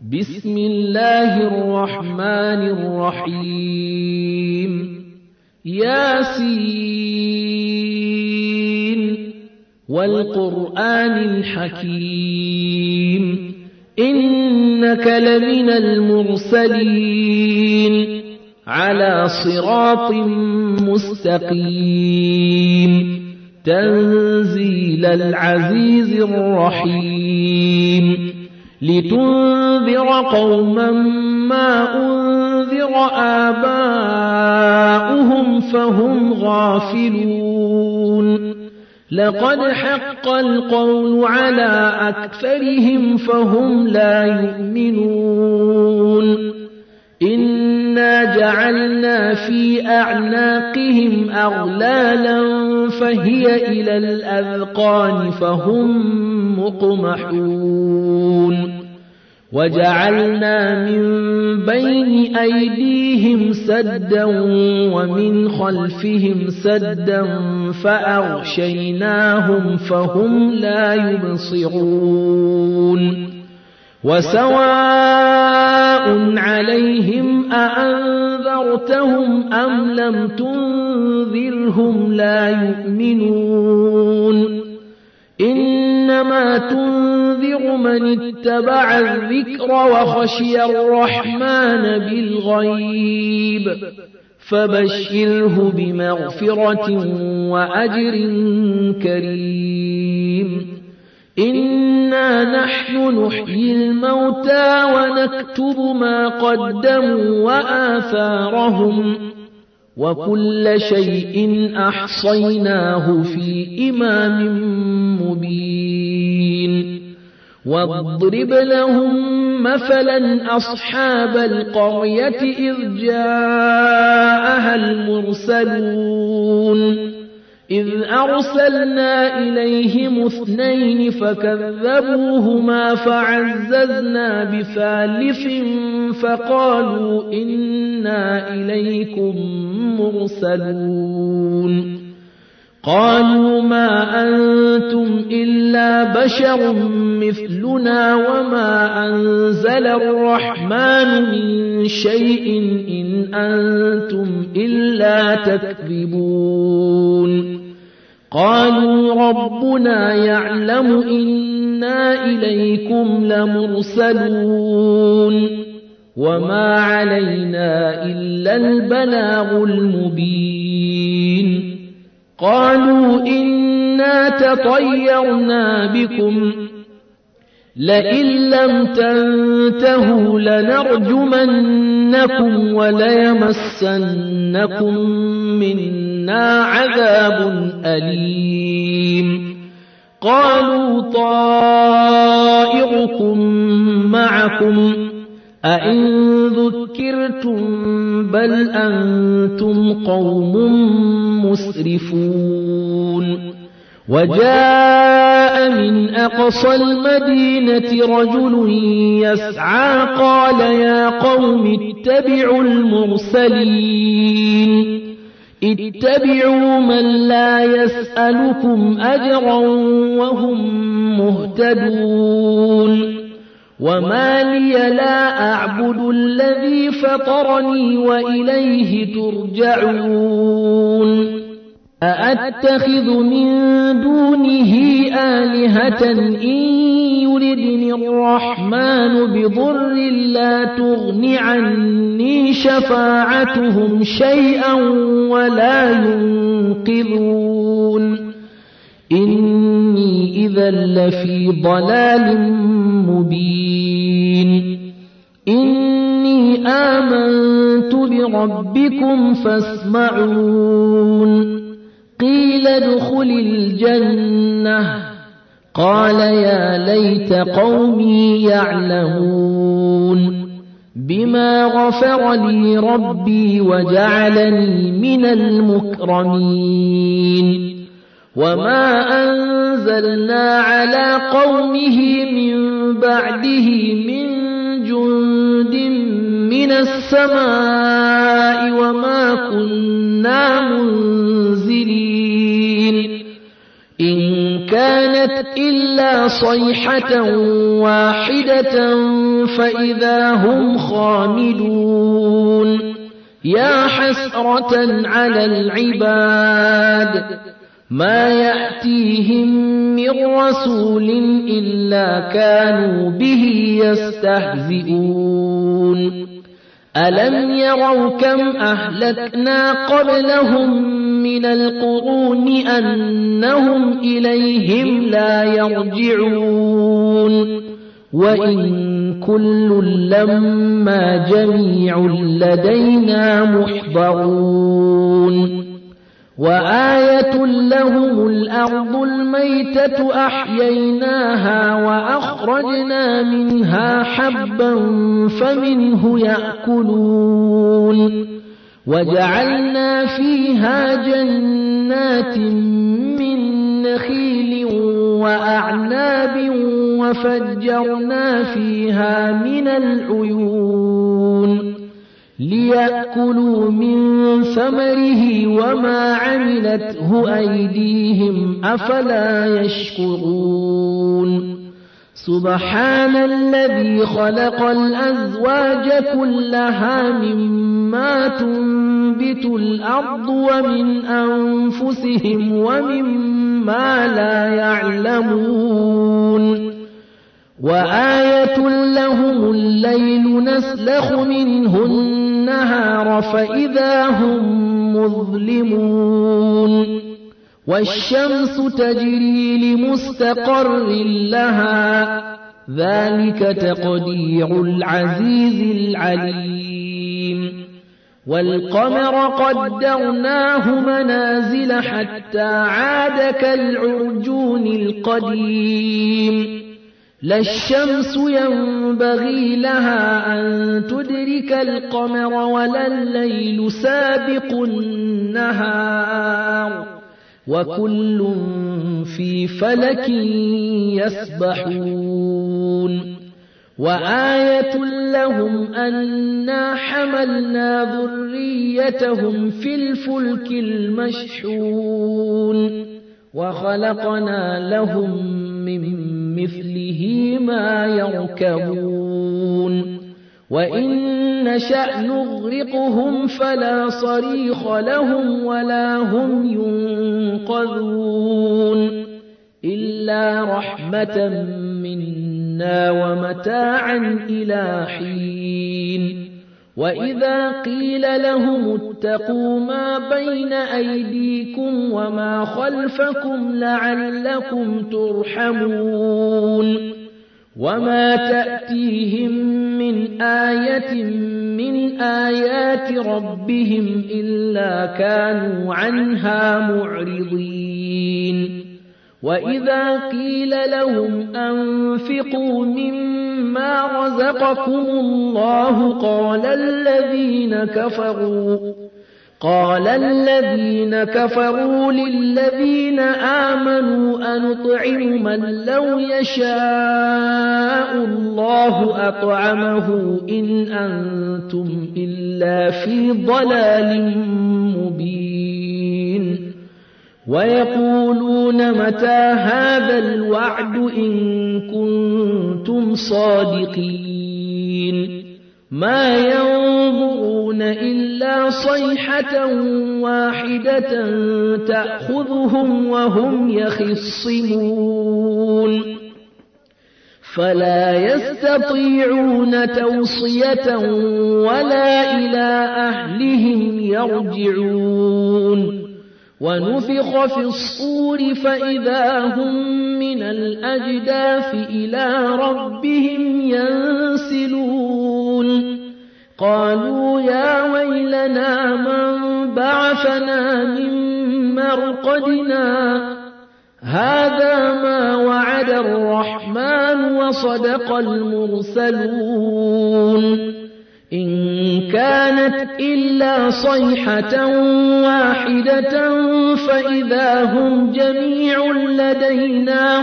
بسم الله الرحمن الرحيم ياسين والقرآن الحكيم إنك لمن المرسلين على صراط مستقيم تنزيل العزيز الرحيم لتنذر قوما ما أنذر آباؤهم فهم غافلون لقد حق القول على أكثرهم فهم لا يؤمنون إنا جعلنا في أعناقهم أغلالا فهي إلى الأذقان فهم مقمحون وجعلنا من بين أيديهم سدا ومن خلفهم سدا فأغشيناهم فهم لا يبصرون وسواء عليهم أأنذرتهم أم لم تنذرهم لا يؤمنون إنما تنذر من اتبع الذكر وخشي الرحمن بالغيب فبشره بمغفرة وأجر كريم إنا نحن نحيي الموتى ونكتب ما قدموا وآثارهم وكل شيء أحصيناه في إمام مبين واضرب لهم مثلا أصحاب القرية إذ جاءها المرسلون إذ أرسلنا إليهم 2 فكذبوهما فعززنا بثالث فقالوا إنا إليكم مرسلون قالوا ما أنتم إلا بشر مثلنا وما أنزل الرحمن من شيء إن أنتم إلا تكذبون قالوا ربنا يعلم إنا إليكم لمرسلون وما علينا إلا البلاغ المبين قالوا إنا تطيرنا بكم لئن لم تنتهوا لنرجمنكم وليمسنكم منا عذاب أليم قالوا طائركم معكم أئن ذكرتم بل أنتم قوم مسرفون وجاء من أقصى المدينة رجل يسعى قال يا قوم اتبعوا المرسلين اتبعوا من لا يسألكم أجرا وهم مهتدون وما لي لا أعبد الذي فطرني وإليه ترجعون أأتخذ من دونه آلهة إن يردني الرحمن بضر لا تغن عني شفاعتهم شيئا ولا ينقذون إني إذا لفي ضلال مبين إني آمنت بربكم فاسمعون قيل ادخل الجنة قال يا ليت قومي يعلمون بما غفر لي ربي وجعلني من المكرمين وما أنزلنا على قومه من بعده من جند من السماء وما كنا منزلين إن كان كانت إلا صيحة واحدة فإذا هم خامدون يا حسرة على العباد ما يأتيهم من رسول إلا كانوا به يستهزئون ألم يروا كم أهلكنا قبلهم من القرون أنهم إليهم لا يرجعون وإن كل لما جميع لدينا محضرون وآية لهم الأرض الميتة أحييناها وأخرجنا منها حبا فمنه يأكلون وجعلنا فيها جنات من نخيل وأعناب وفجرنا فيها من العيون ليأكلوا من ثمره وما عملته أيديهم أفلا يشكرون سبحان الذي خلق الأزواج كلها مما تنبت الأرض ومن أنفسهم ومما لا يعلمون وآية لهم الليل نسلخ منه النهار فإذا هم مظلمون والشمس تجري لمستقر لها ذلك تقدير العزيز العليم والقمر قدرناه منازل حتى عاد كالعرجون القديم لا الشمس ينبغي لها أن تدرك القمر ولا الليل سابق النهار وكل في فلك يسبحون وآية لهم أنا حملنا ذريتهم في الفلك المشحون وخلقنا لهم من مثله ما يركبون وإن نشأ نغرقهم فلا صريخ لهم ولا هم ينقذون إلا رحمة منا ومتاعا إلى حين وإذا قيل لهم اتقوا ما بين أيديكم وما خلفكم لعلكم ترحمون وما تأتيهم من آية من آيات ربهم إلا كانوا عنها معرضين وإذا قيل لهم أنفقوا مما رزقكم الله قال الذين كفروا للذين آمنوا أنطعم من لو يشاء الله أطعمه إن أنتم إلا في ضلال مبين ويقولون متى هذا الوعد إن كنتم صادقين ما ينظرون إلا صيحة واحدة تأخذهم وهم يخصمون فلا يستطيعون توصية ولا إلى أهلهم يرجعون ونفخ في الصور فإذا هم من الأجداث إلى ربهم ينسلون قالوا يا ويلنا من بعثنا من مرقدنا هذا ما وعد الرحمن وصدق المرسلون إن كانت إلا صيحة واحدة فإذا هم جميع لدينا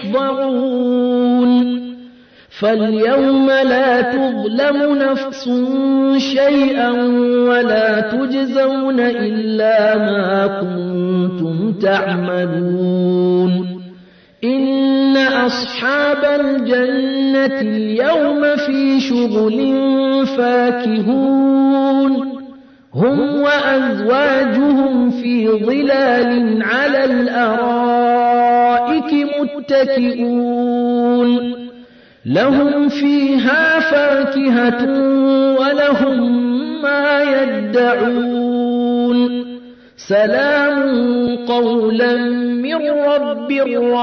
محضرون فاليوم لا تظلم نفس شيئا ولا تجزون إلا ما كنتم تعملون إن أصحاب الجنة اليوم في شغل فاكهون هم وأزواجهم في ظلال على الأرائك متكئون لهم فيها فاكهة ولهم ما يدعون سلام قولا من رب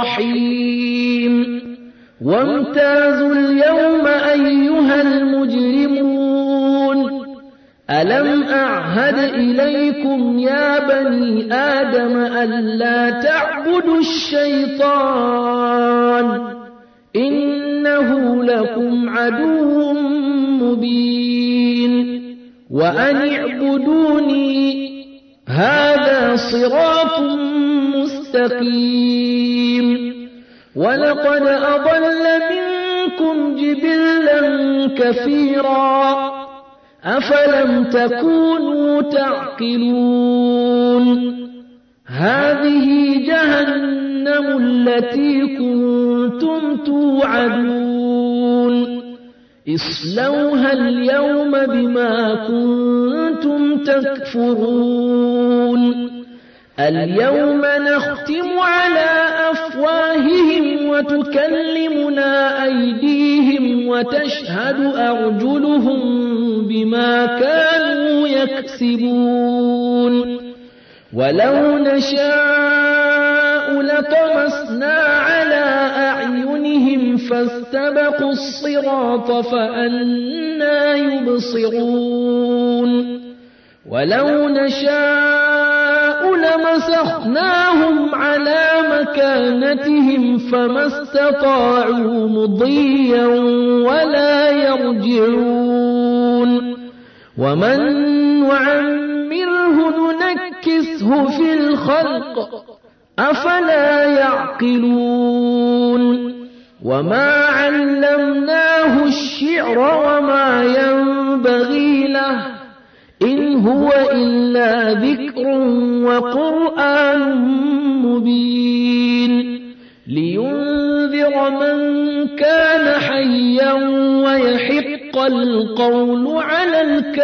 رحيم وامتازوا اليوم أيها المجرمون ألم أعهد إليكم يا بني آدم ألا تعبدوا الشيطان إنه لكم عدو مبين وأن اعبدوني هذا صراط مستقيم ولقد أضل منكم جبلا كثيرا أفلم تكونوا تعقلون هذه جهنم التي كنتم توعدون اصلوها اليوم بما كنتم تكفرون اليوم نختم على أفواههم وتكلمنا أيديهم وتشهد أرجلهم بما كانوا يكسبون ولو نشاء لطمسنا على أعينهم فاستبقوا الصراط فأنى يبصرون ولو نشاء لمسخناهم على مكانتهم فما استطاعوا مضيا ولا يرجعون ومن نعمره ننكسه في الخلق أفلا يعقلون وما علمناه الشعر وما ينبغي له إن هو إلا ذكر وقرآن مبين لينذر من كان حيا ويحق القول على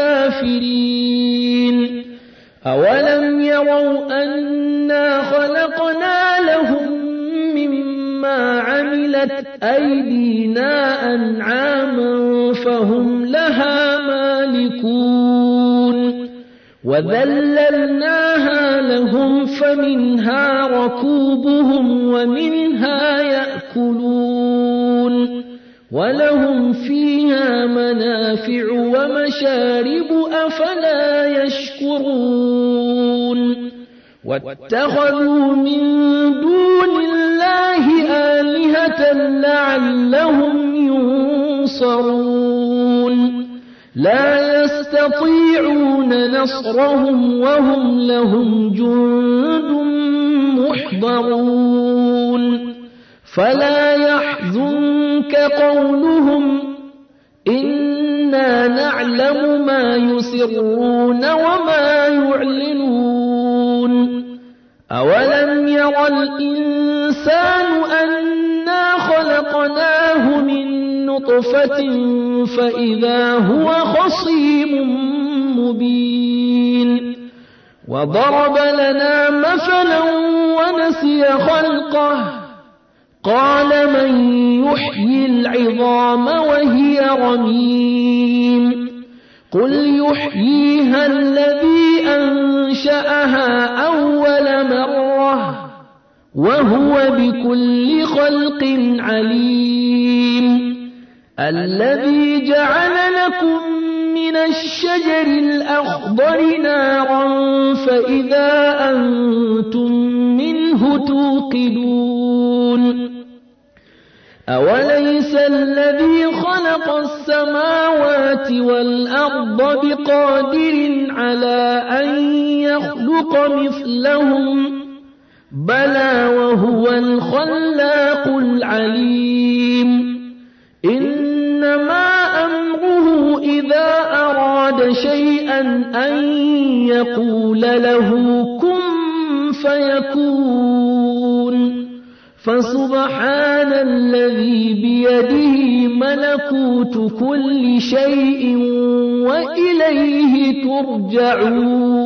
الكافرين أولم يروا أنا خلقنا لهم مما عملت أيدينا أنعاما فهم لها مالكون وذللناها لهم فمنها ركوبهم ومنها يأكلون ولهم فيها منافع ومشارب أفلا يشكرون واتخذوا من دون الله آلهة لعلهم ينصرون لا يستطيعون نصرهم وهم لهم جند محضرون فلا يحزنك قولهم إنا نعلم ما يسرون وما يعلنون أولم ير الإنسان أنا خلقناه من نطفة فإذا هو خصيم مبين وضرب لنا مثلا ونسي خلقه قال من يحيي العظام وهي رميم قل يحييها الذي أنشأها أول مرة وهو بكل خلق عليم الذي جعل لكم من الشجر الأخضر نارا فإذا أنتم منه توقدون أوليس الذي خلق السماوات والأرض بقادر على أن يخلق مثلهم بلى وهو الخلاق العليم إنما أمره إذا أراد شيئا أن يقول له كن فيكون فسبحان الذي بيده ملكوت كل شيء وإليه ترجعون